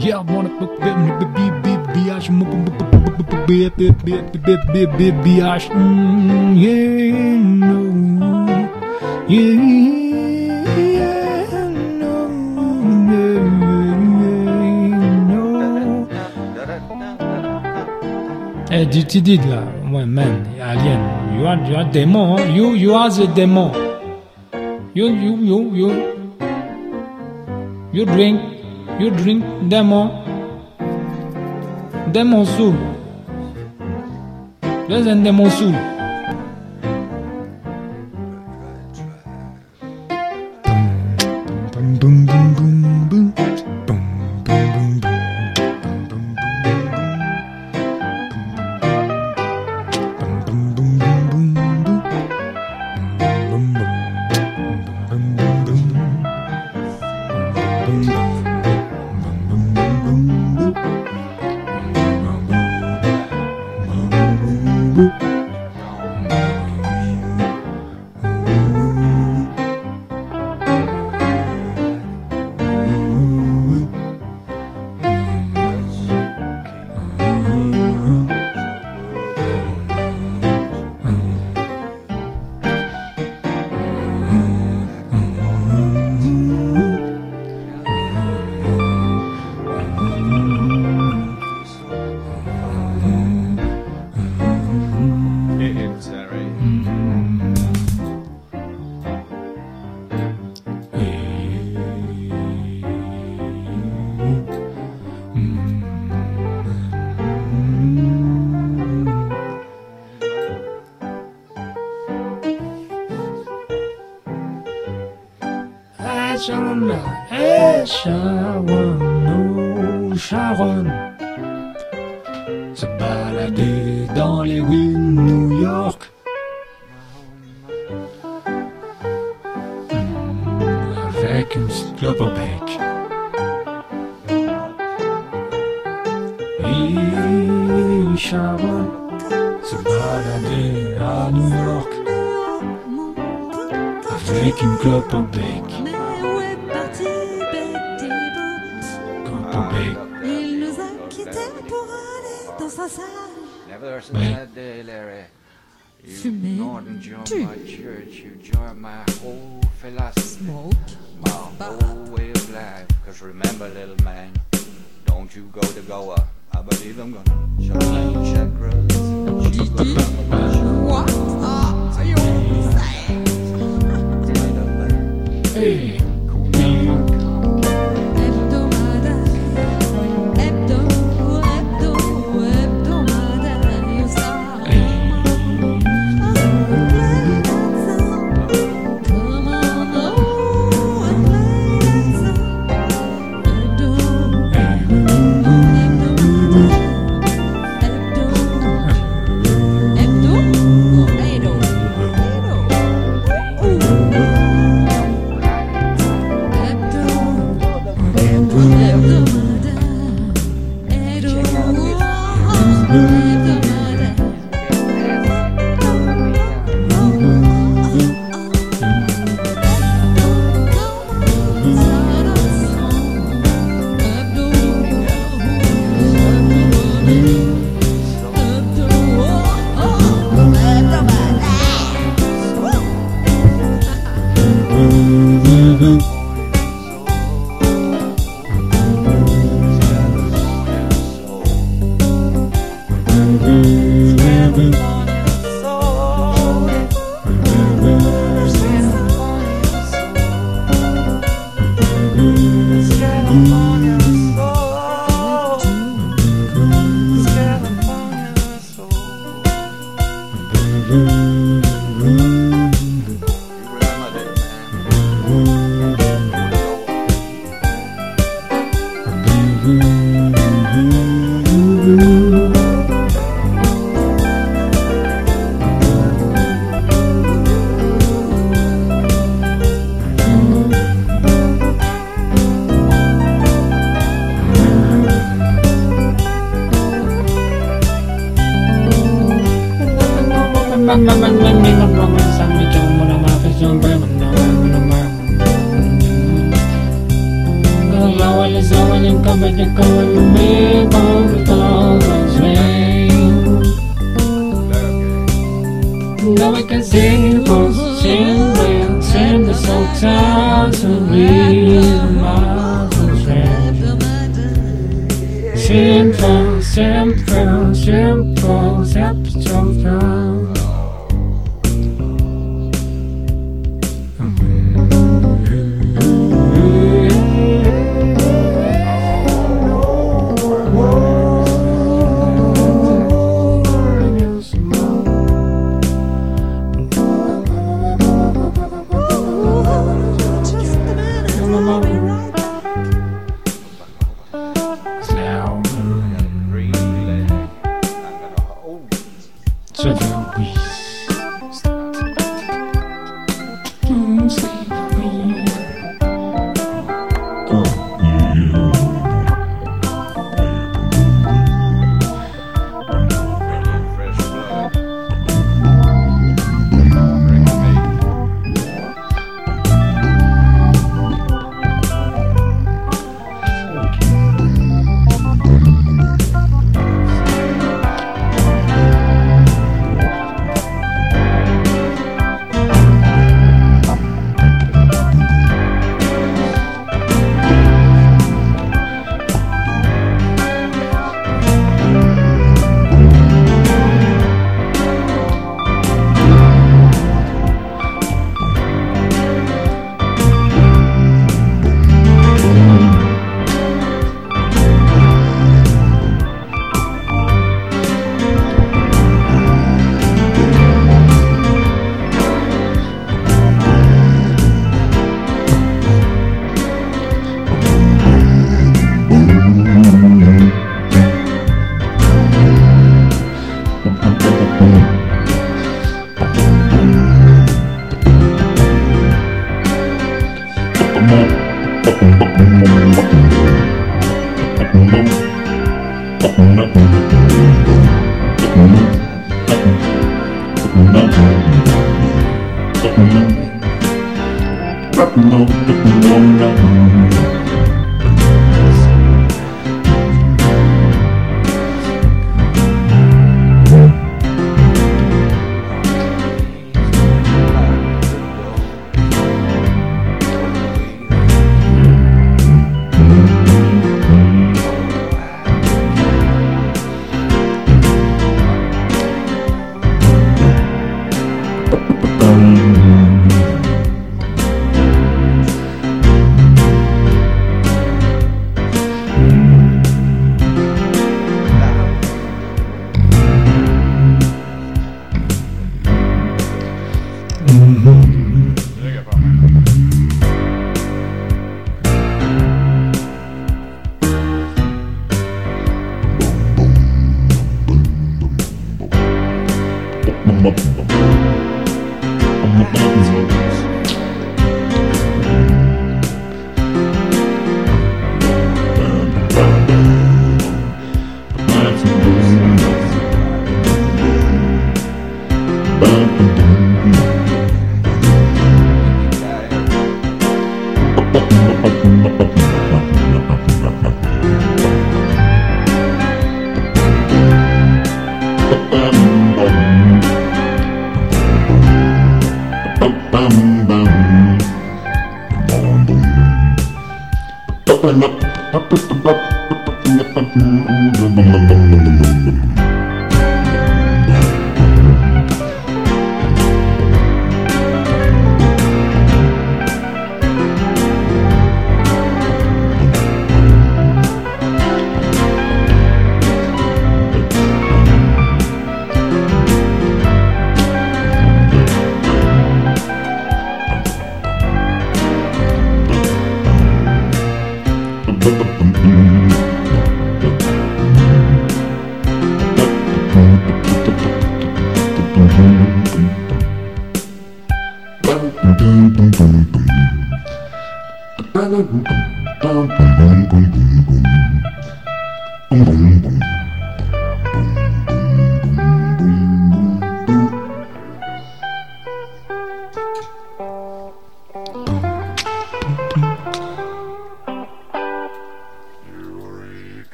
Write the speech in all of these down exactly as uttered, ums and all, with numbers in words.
Yeah, I wanna be be be be be ash be be be be be be be ash. Yeah, no. Yeah, no. No. Eh, tu tu dis là, ouais, man, alien, you are you are demon, huh? you you are the demon. You you you you you drink. You drink demon, demon soul. There's a demon soul. Boom, boom, boom, boom, boom, boom, boom, boom, boom, boom, boom, boom, boom, boom. Sharon, hey Sharon, oh Sharon, se balader dans les rues de New York, mmh, avec une petite clope au bec. Hey Sharon, se balader à New York, avec une clope au bec. Il nous a quittés pour aller dans sa salle. Ouais. Fumer, tu smoke, My whole way of life. Cause remember, little man, don't you go to Goa. I believe I'm gonna shut down chakras. What are you saying? Hey. the sun when you come, you come with me, both always rain. Now we can sing for sing, we'll sing the soul town to read my friend. Simple, simple, simple, simple, simple.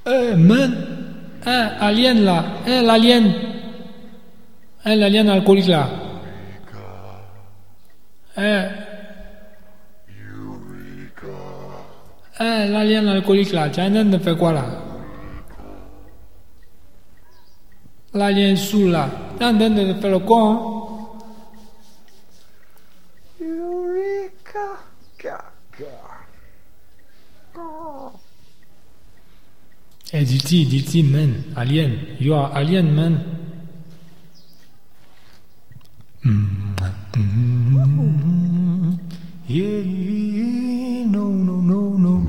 Eh, man. Eh, alien là. Eh, l'alien. Eh, l'alien alcoolique là. Eh. Eh, l'alien alcoolique là. Tu es en train de faire quoi là? L'alien sous là. Tu es en train de faire le con, hein? Eureka! Hey, D T, D T, man. Alien. You are alien, man. Mm-hmm. Yeah, no, no, no, no.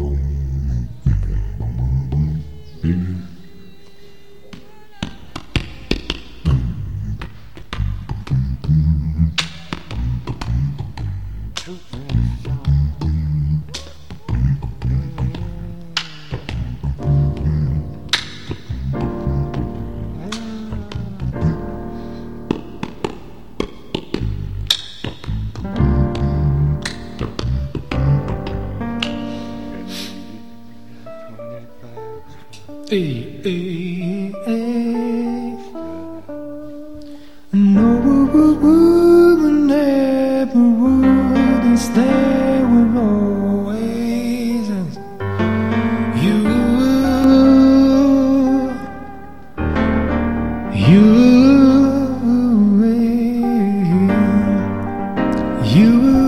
Hey, hey, hey. No, woo, woo, woo, never would, and stay with always as you, you, you,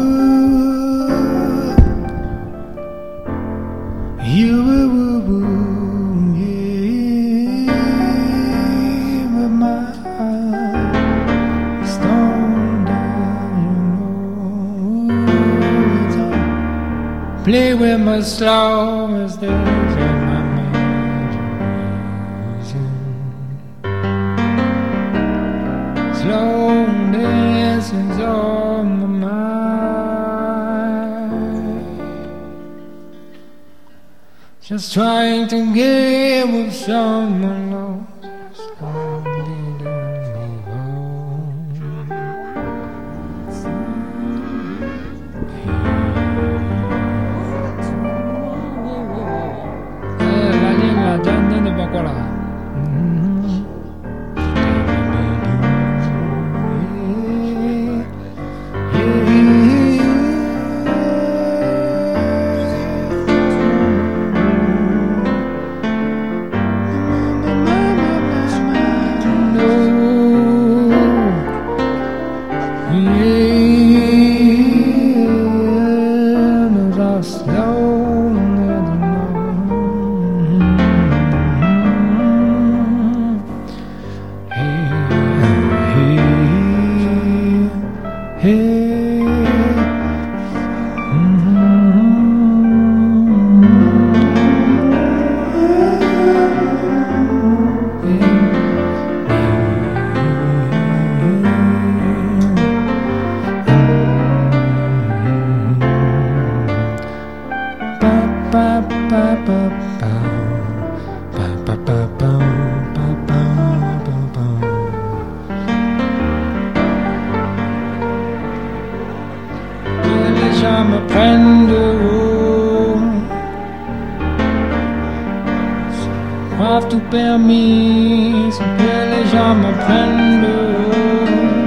you, you. Play with my slow mistakes and my imagination. Slow dances on my mind. Just trying to get with someone else. Tout permis, ce que les gens me prennent de haut.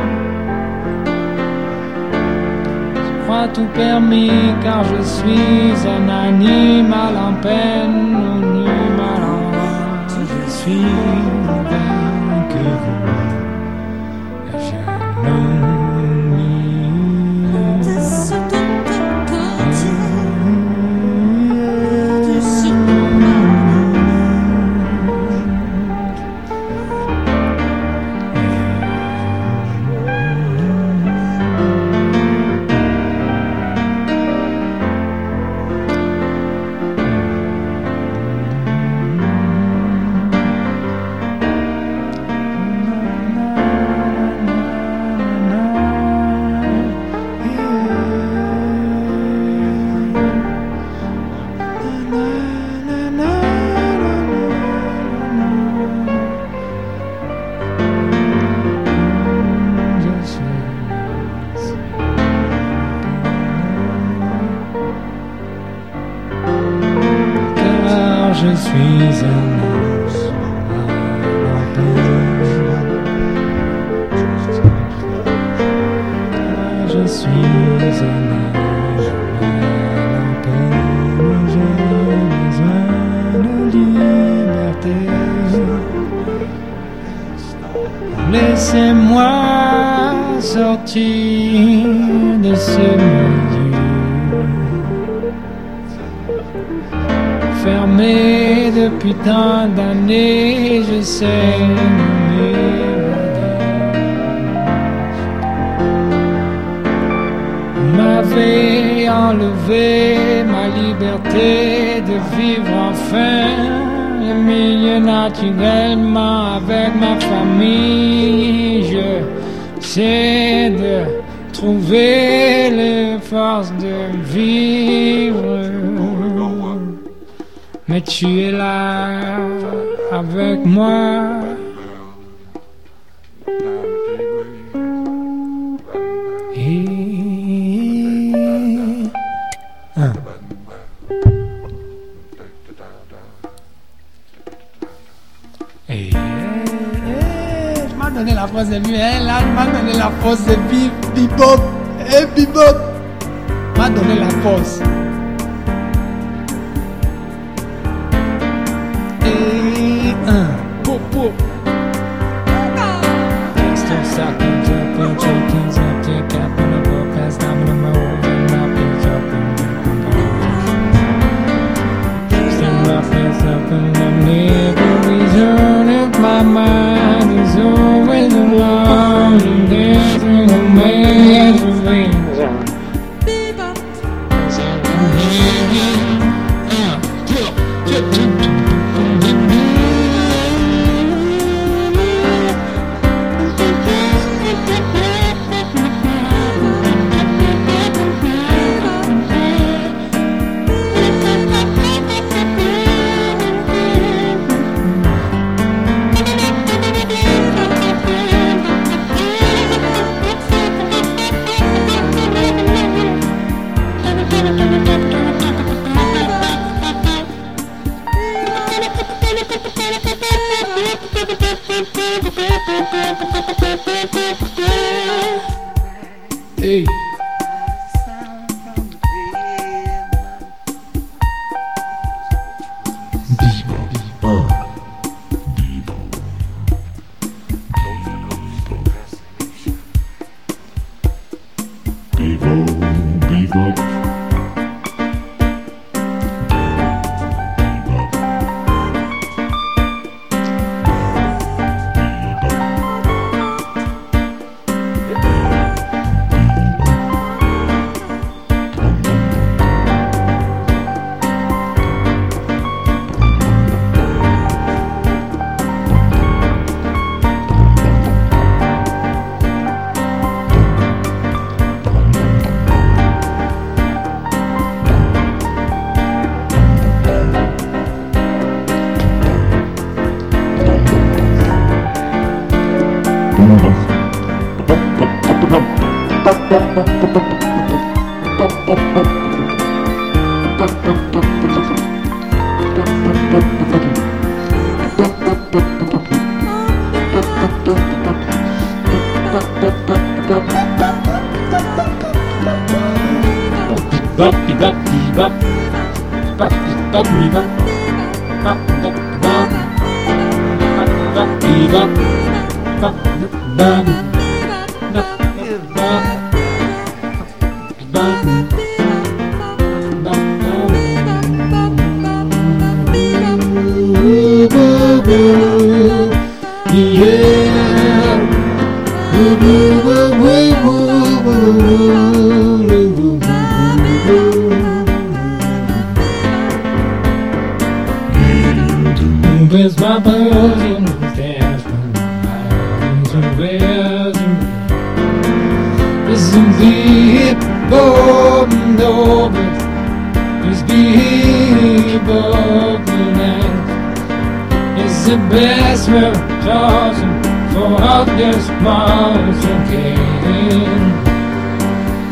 Je crois tout permis car je suis un animal en peine, un animal en rage. Je suis vainqueur. Je je suis un ours en peine. Ah, je suis un animal en peine. J'ai besoin de liberté. Laissez-moi sortir de ce milieu fermé depuis tant d'années, j'essaie de m'évader. Vous m'avez enlevé ma liberté de vivre enfin le milieu naturellement avec ma famille. Je sais de trouver les forces de vivre. Mais tu es là avec moi. Et... Un. Et... Je m'as donné la phrase de vie, hein, là, je m'as donné la phrase de vie, bebop, et bebop. M'a donné la phrase. Un popo. Reste un sac de job, un chicken, un ticket, un up, pass down the move, and up is up and still up is up and I'm never return if my mind is always alone and there's no man to win. Hey.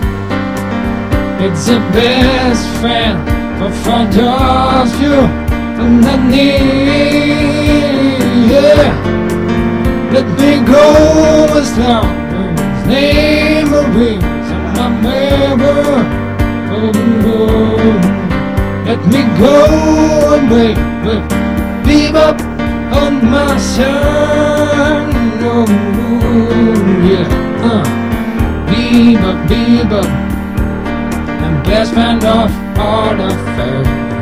It's the best friend for front of you on the knee, yeah. Let me go as long as memories of my memory. Let me go and wait with bebop on my sun. Oh, yeah, uh, bebop, bebop, and best friend of all the fair.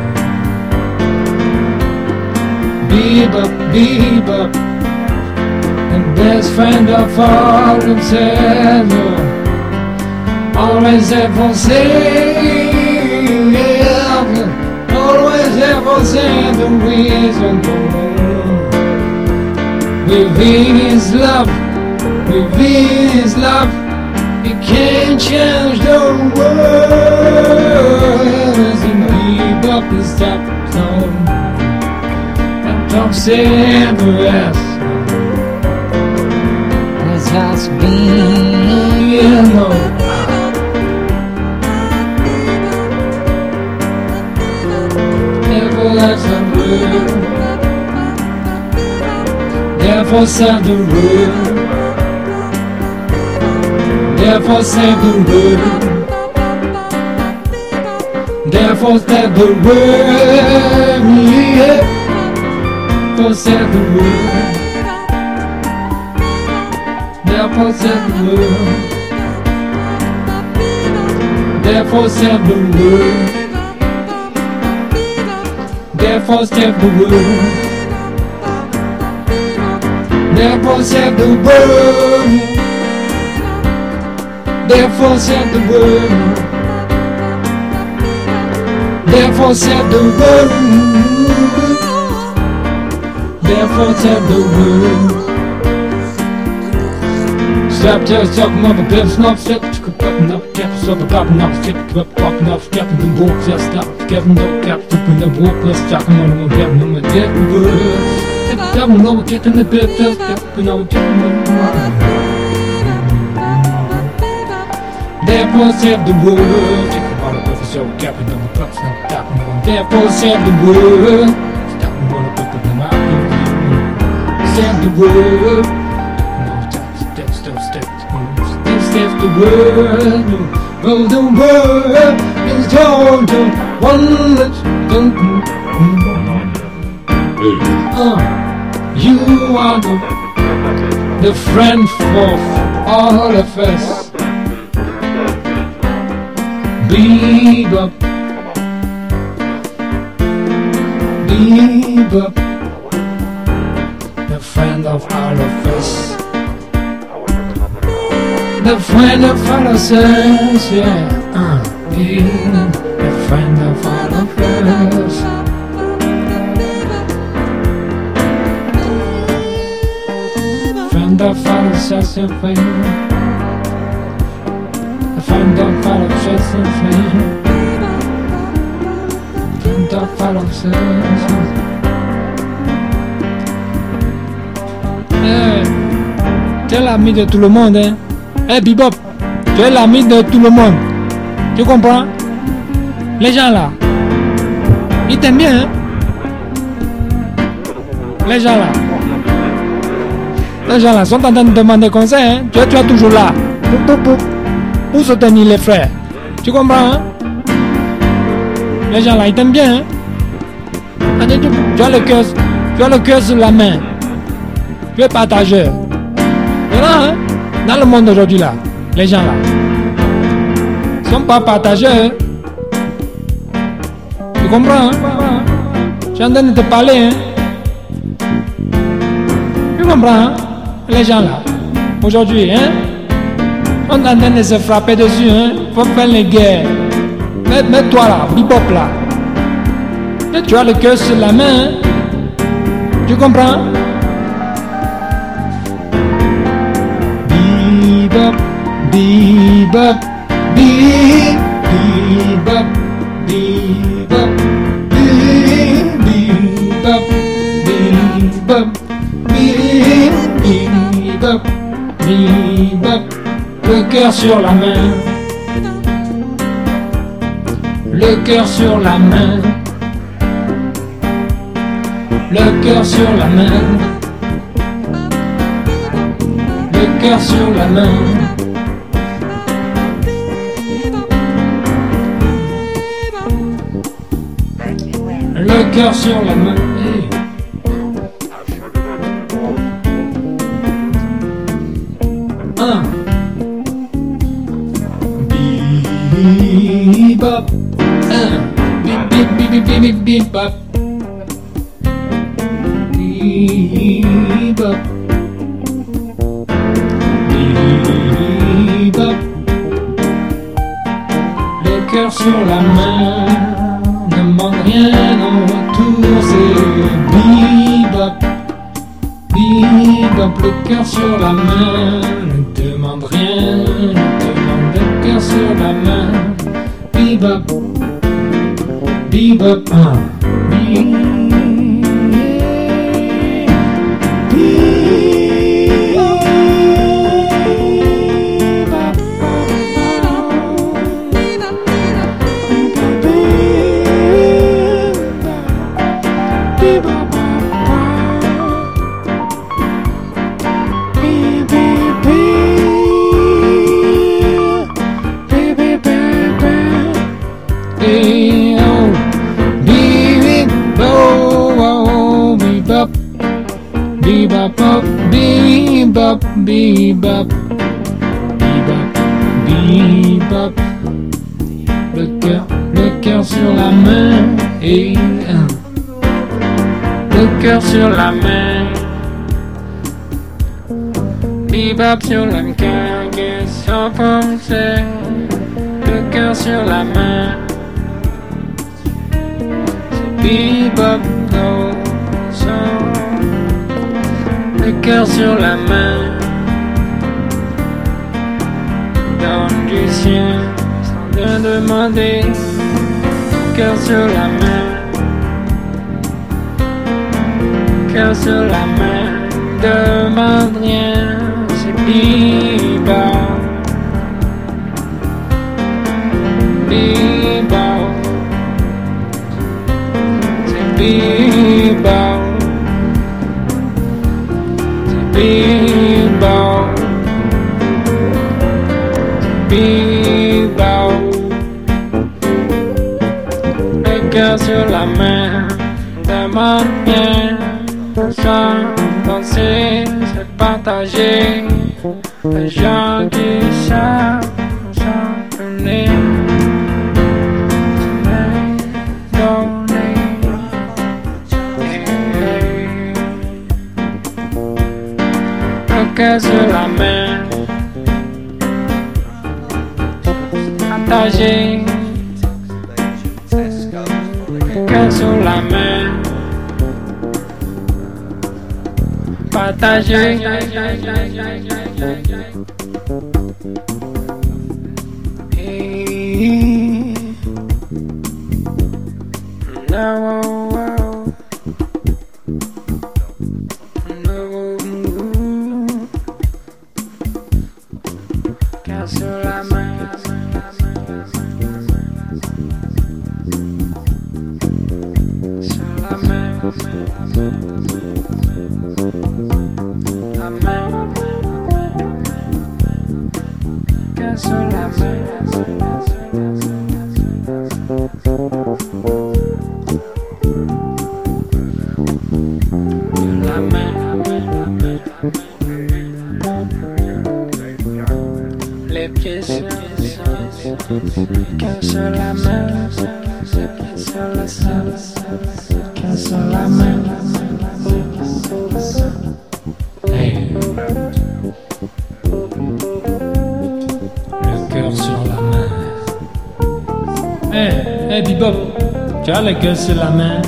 Bebop, bebop, and best friend of all the fair. Always ever say, yeah, always ever say the reason for. With his love, with his love, he can't change the world. And bebop is top song, and top Severus. As has been, you know. That's the world. Therefore save the world. Therefore save the world. Therefore save the world. Yeah. Therefore save the world. Therefore save the world. Therefore save the world. Therefore save the world. Therefore save the world. Therefore save the world. Therefore save the world. Therefore save the world. Stop just talking about the blips, not shit. Popping up, caps up, popping up, shit. Popping up, capping the walk, just stop. Kevin, no cap, in the walk, let's talk on the cap, no more dead words. Tell me, no, get in the bed, just step, no, get in the world. Therefore, save the world. Take a bottle of the show, capping on the cups, no tapping on. Therefore, save the world. Stop me, wanna put the mouth. Save the world. Step, step, step, step, step the world. Oh, the world is total one that's done. Uh, you are the, the friend of all of us. Bebop, bebop, the friend of all of us. The friend of all of us, yeah. Uh, be the friend of all of us. Friend of all of us, yeah. The friend of all of us, yeah. Friend of all of us. Hey, t'es l'ami de tout le monde, hein. Eh hey, Bebop, tu es l'ami de tout le monde. Tu comprends? Les gens là, ils t'aiment bien, hein? Les gens là, les gens là sont en train de demander conseil, hein? Tu es, tu es toujours là pour, pour, pour, pour soutenir les frères. Tu comprends, hein? Les gens là, ils t'aiment bien, hein? Tu, tu as le cœur, tu as le cœur sur la main. Tu es partageur. Voilà, hein? Dans le monde aujourd'hui là, les gens là ne sont pas partageurs. Tu comprends, hein? Je suis en train de te parler, hein? Tu comprends, hein? Les gens là, aujourd'hui, hein? On est en train de se frapper dessus, hein? Faut faire les guerres. Mets-toi là, Bebop là. Et tu as le cœur sur la main, hein? Tu comprends? Bebop, bebop, bebop, bebop, bebop, bebop, bebop, bebop, le cœur sur la main, le cœur sur la main, le cœur sur la main, le cœur sur la main. Le cœur sur la main. Hey. Un. Bebop. Un. Bip bip bip bip bip bip bip bop. Bebop. Bebop. Le cœur sur la main. Ne demande rien en retour, c'est bebop, bebop, le cœur sur la main. Ne demande rien, ne demande le cœur sur la main. Bebop, bebop, un, bebop. Bebop, bebop, bebop, bebop, bebop. Le cœur, le cœur sur la main et un. Le cœur sur la main. Bebop sur le cœur qui s'enfonce. Le cœur sur la main. Bebop, no, so. Le cœur sur la main, donne du sien sans rien demander. Le cœur sur la main, cœur sur la main, demande rien, c'est bebop, bebop, c'est bebop. Bebop, bebop. Le cœur sur la main, demande bien. Sans danser, c'est partager. Les gens qui savent chanter, donner. Le cœur sur la main, partager. Le cœur sur la main, partager. Et no, sur la main, sur la main, la main, que sur la main. La main, les pieds sur que sur la main, que sur la salle, que sur la main. Hey. Le cœur sur la main. Hey, hey Bebop, tu as le cœur sur la main.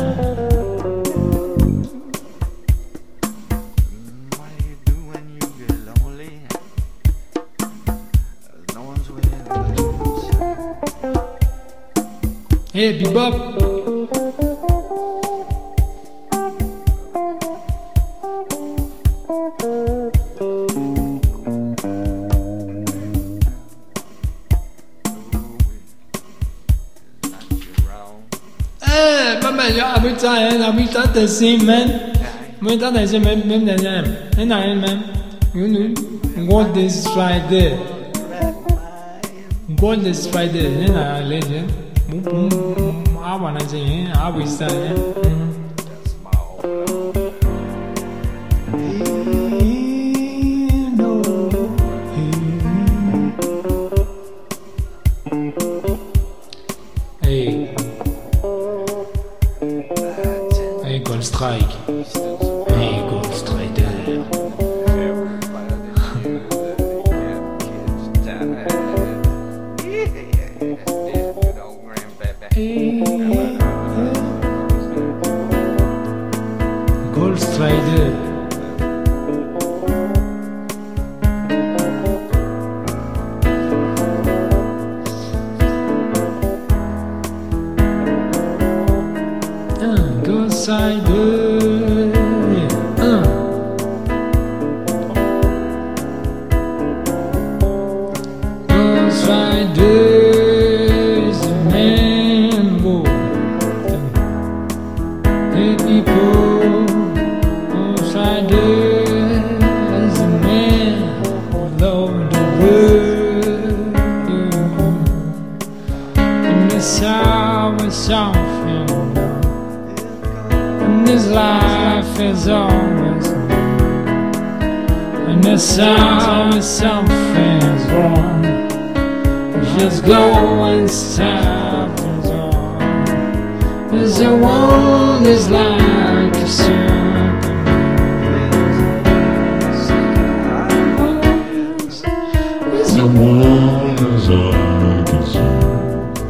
Hey Bebop. Eh, maman, ya, mais 在那比他的心门，没他的心门门的人，很难人，有你，God is Friday， God is Friday， 很难人，嗯嗯，阿爸那些人，阿爸啥人，嗯。Hey, hey, Goldstrike, hey, Goldstrider. Goldstrider. Goldstrider, uh. Goldstrider is a man, whoa. Hey people, Goldstrider is a man all over the world. And this hour something. This life is always new, and the sound is something's wrong. Just go and stop is all. There's a world is like a serpent. There's a world is like a serpent.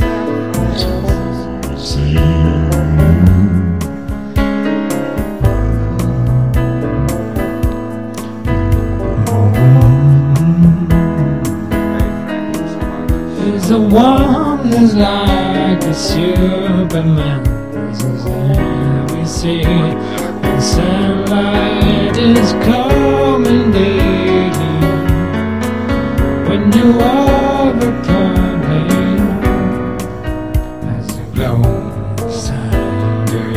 The one is like a Superman. This is every see. The sunlight is coming daily. When you are upon him, as a glow cider,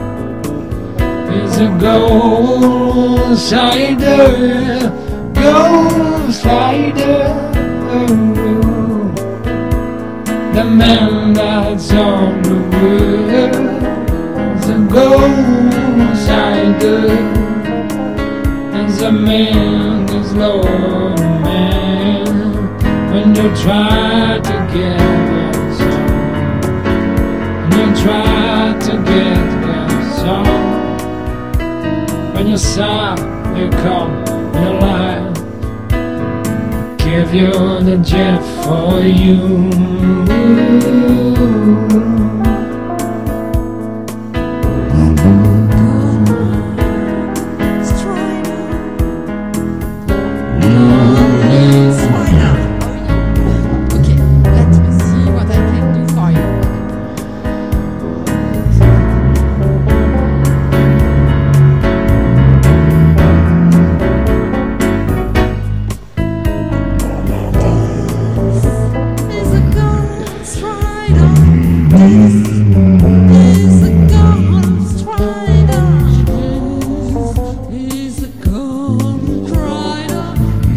is a gold cider, gold cider. The man that's on the world is a gold cider, is a man that's Lord man. When you try to get that song, when you try to get that song, when you sigh, you come, you lie. Give you the jet for you. Okay, let me see what I can do for you. Is a ghost rider. Is a ghost rider. Is a ghost rider.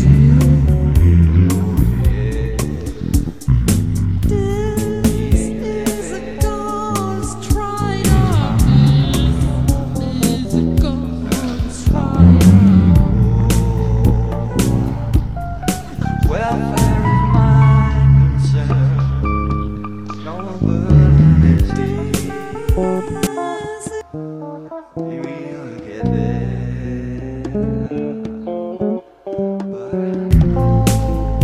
This is a ghost rider. Is a ghost rider. Welfare is my concern. No burden is he. He will get there. But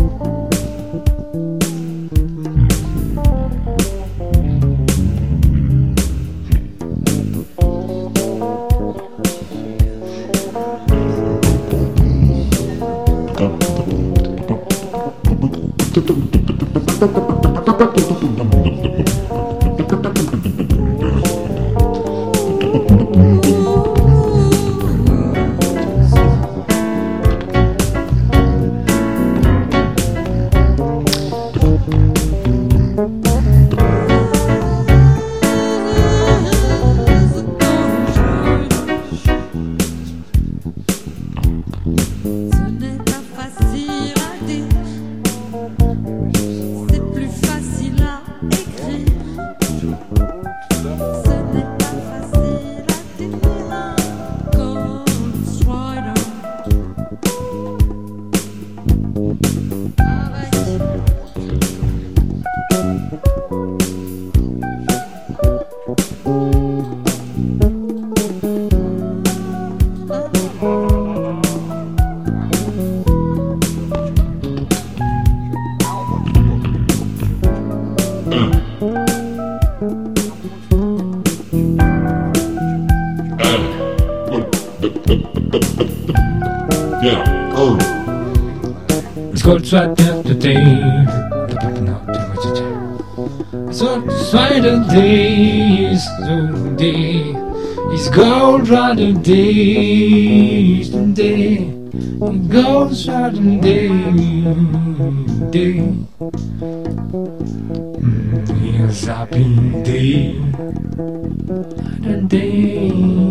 Thank you. Yeah. Oh. It's called Saturday. No, so Saturday is the day. It's gold Saturday is the day. Gold Saturday day. It's happy day. Saturday.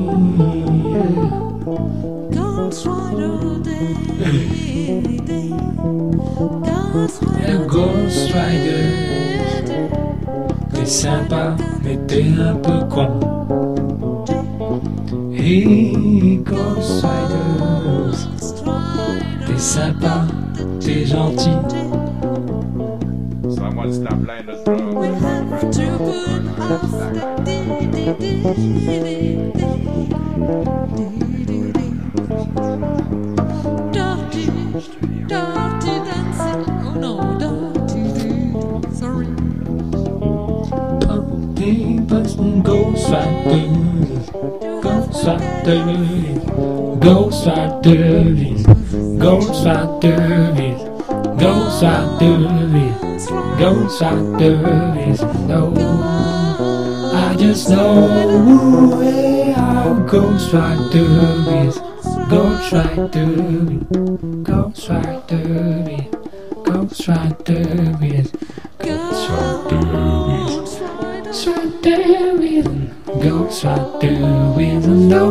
Ghost Rider Day, day. Ghost Le Rider Ghost Rider, t'es sympa, mais t'es un peu con. Hey, Ghost Riders, t'es sympa, t'es gentil. Someone stop playing the drums. We have to put off dee dee dee dee dee dee. Dirty, dirty dancing. Oh no, dirty, sorry. Hey, person, Ghost Riders, Ghost Riders, Ghost Riders, Ghost Riders, Ghost Riders. Ghost Riders, no, I just know hey, how Ghost Riders, Ghost Riders, Ghost Riders, Ghost Riders, Ghost Riders, Ghost Riders, no,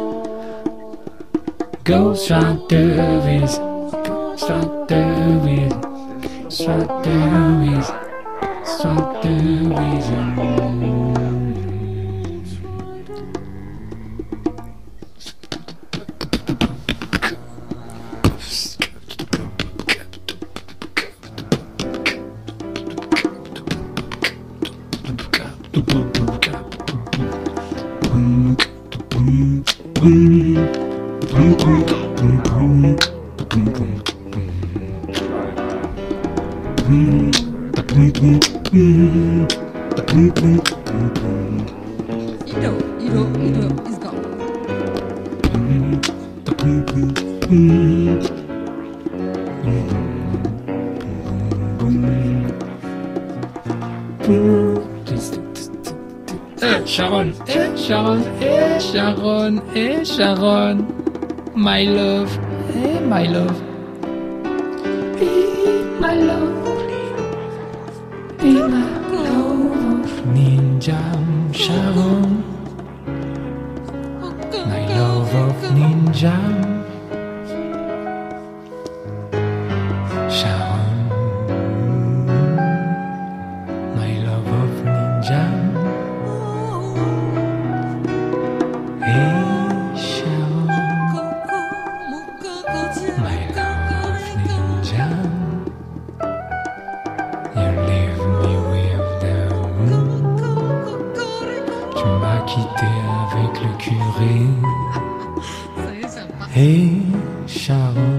Ghost Riders, Ghost Riders. Strawberries, strawberries and Ido, Ido, Ido is gone. Hey Sharon, hey Sharon, hey Sharon, hey Sharon, my love, hey my love, hey my love, hey my love, Ninja Sharon, my love of Ninja Sharon, my love of Ninja. Hey Sharon,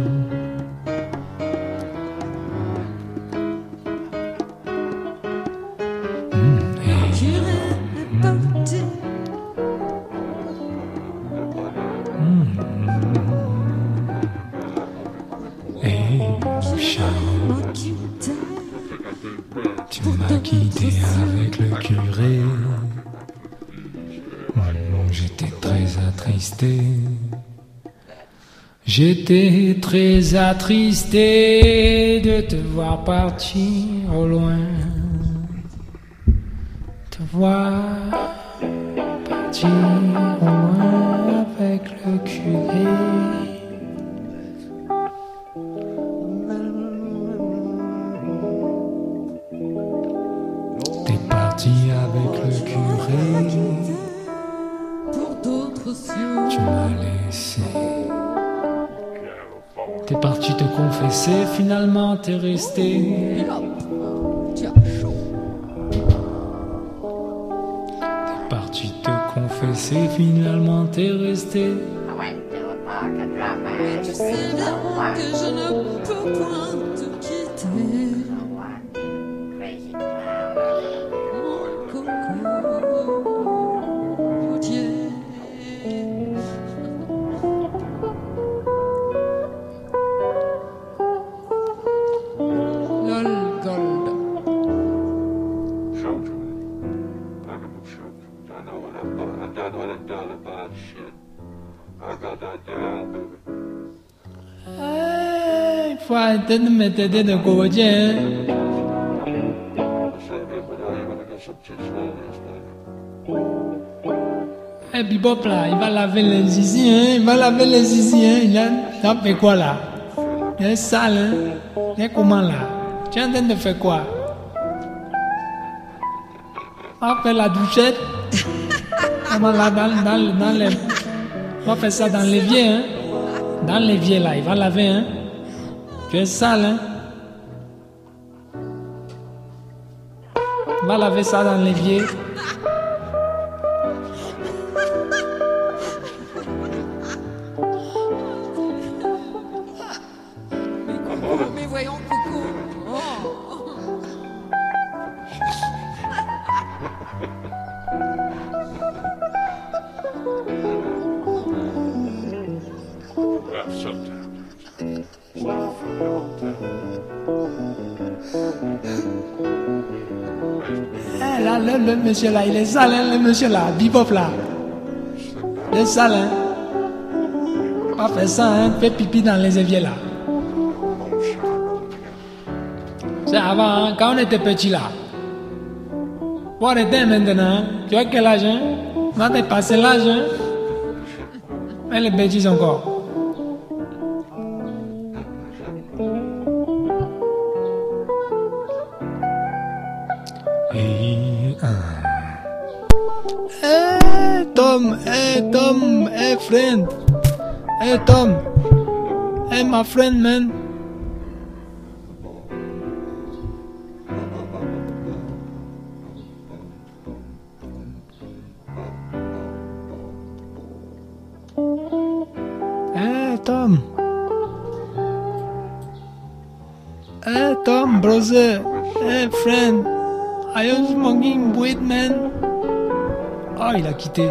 mm, hey, mm, mm, hey Sharon, tu m'as quitté avec le curé. Mm, j'étais très attristé. J'étais très attristé de te voir partir au loin, te voir partir au loin avec le curé. T'es parti avec le curé, Pour d'autres cieux. tu m'as laissé. T'es parti te confesser, finalement t'es resté. Tiens, chaud. T'es parti te confesser, finalement t'es resté. Tu sais bien que je ne peux point te quitter. Mon cocotier. that down about shit. I got that down, baby. Il faut arrêter de me têter de cocotier. Hein? Eh, Bebop là, il va laver les zizi, hein? Il va laver les zizi, hein? Il a, t'as fait quoi là? Il est sale, hein? Il est comment là? Tu es en train de faire quoi? On va faire la douchette. Comment là, dans, dans, dans les... On va faire ça dans l'évier, hein? Dans l'évier là, il va laver, hein? Tu es sale, hein? Il va laver ça dans l'évier. Mais voyons, Coco. Oh. Well, sometimes. Eh, là, le, le monsieur là, il est sale, hein, le monsieur là, Bebop là. Il est sale, hein. On va faire ça, hein, fait pipi dans les éviers là. C'est avant, hein, quand on était petit là. Pour arrêter maintenant, tu as quel âge, hein? On va dépasser l'âge, hein? Mais les bêtises encore. Hey, hey Tom, hey Tom, hey friend, hey Tom, hey my friend man. Hey Tom, hey Tom brother, hey friend. Are you smoking weed, man? Ah, il a quitté.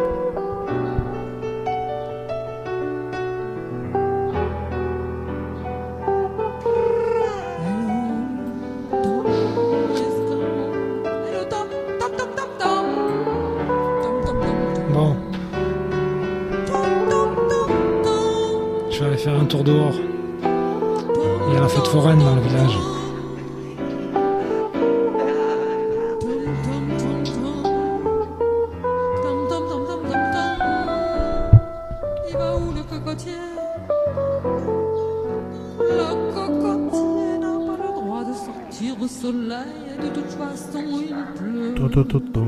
Bon. Je vais aller faire un tour dehors. Il y a la fête foraine dans le village. Au soleil, de toute façon il pleut.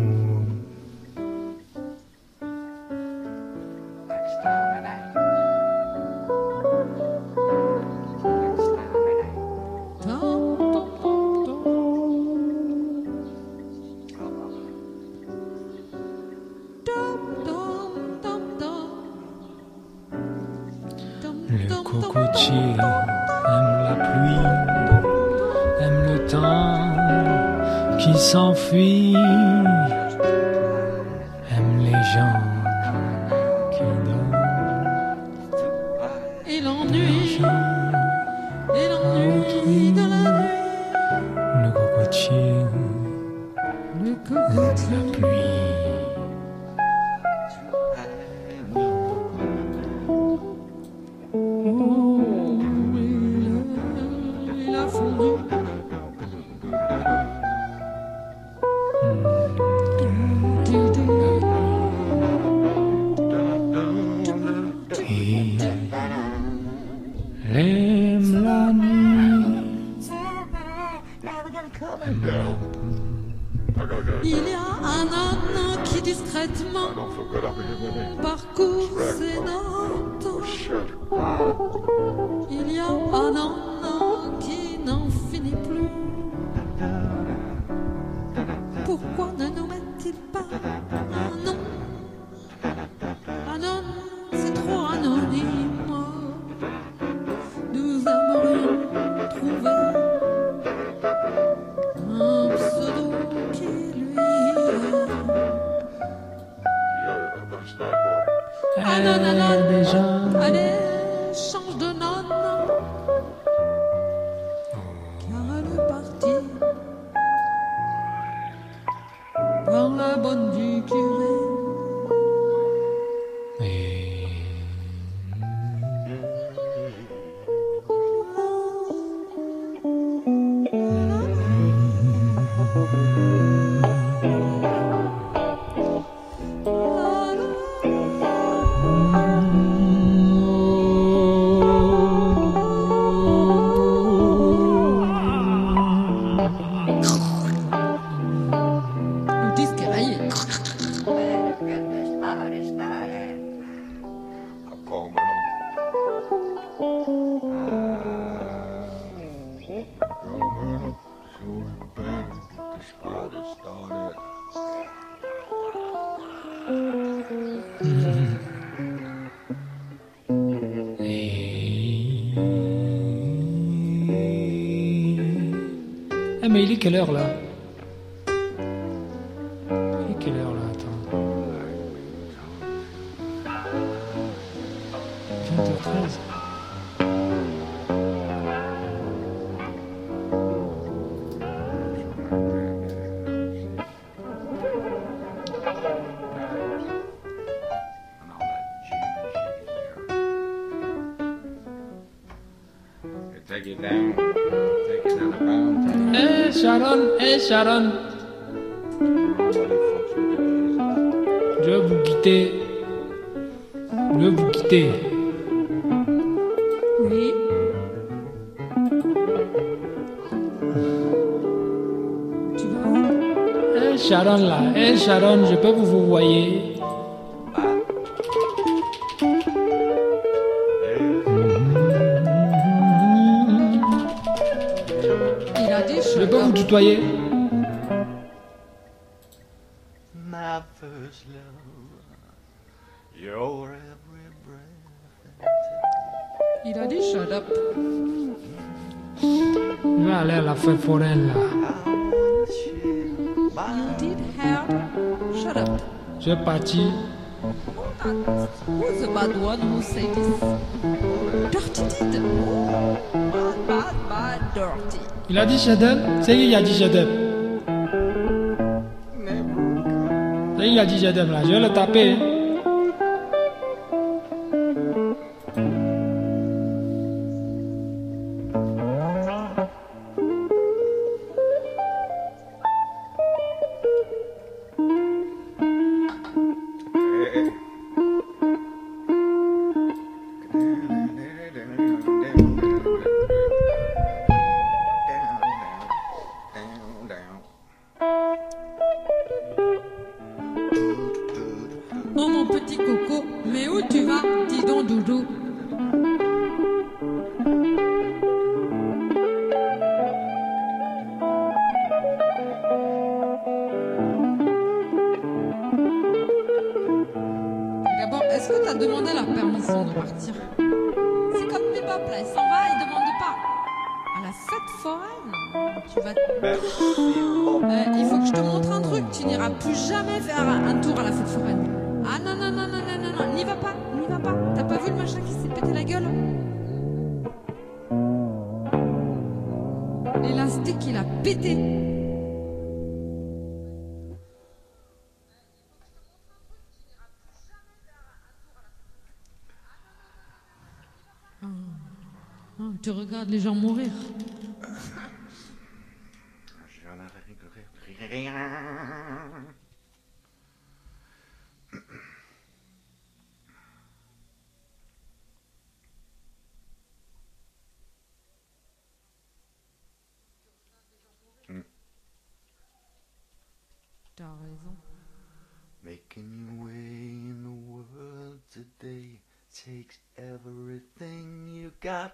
Le cocotier aime la pluie, aime le temps qui s'enfuit, aime les gens qui dorment. Et l'ennui, Les et l'ennui de la nuit, Le cocotier le aime cocotier. la pluie. Oh, il a, il a fondu. Il aime la nuit. Il y a un âne qui discrètement parcourt ses notes. Il y a un âne qui n'en finit plus. Pourquoi ne nous met-il pas un nom? Un âne, c'est trop anonyme. Nous aimerions trouver un pseudo qui lui Anon, anon, déjà. allez, change de nonne, car elle est partie par la bonne du curé. Eh mais il est quelle heure là? Il est quelle heure là? Attends. vingt heures treize. Take it down, take it down a pound. Eh Sharon, eh Sharon, je vais vous quitter. Je vais vous quitter. Oui. Tu vas où? Eh Sharon là, eh Sharon, je peux vous vous voyez. Il a dit Je peux vous tutoyer. My first love, your every breath. Il a dit shut up. Je vais aller à la fête foraine là. You did heard shut up. Je vais partir. Who's the bad one who say this? Dirty did. Bad, bad, bad, dirty. Il a dit shut up. C'est qui qui a dit shut up? C'est qui qui a dit shut up là? Je vais le taper. Hein. Oh mon petit coco, mais où tu vas? Dis donc doudou. D'abord, est-ce que tu as demandé la permission de partir? C'est comme Bebop là, il s'en va, il demande pas. À la fête foraine, tu vas... Euh, il faut que je te montre un truc, tu n'iras plus jamais faire un tour à la fête foraine. Ah non, non, non, non, non, non, non, n'y va pas, n'y va pas. T'as pas vu le machin qui s'est pété la gueule? L'élastique, il a pété. Ah, ah, tu regardes les gens mourir. J'en ai rien. T'as raison. Making your way in the world today takes everything you got.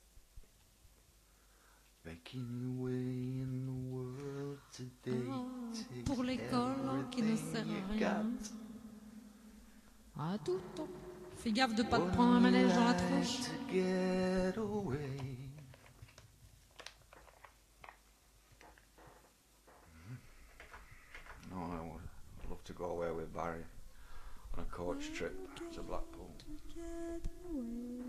Making your way in the world today Ah, takes pour l'école hein, qui ne sert everything à you rien. got. Ah, tout le temps. Fais gaffe de pas te prendre un manège dans la tronche. To get away. No, I would I'd love to go away with Barry on a coach trip to Blackpool. Get away.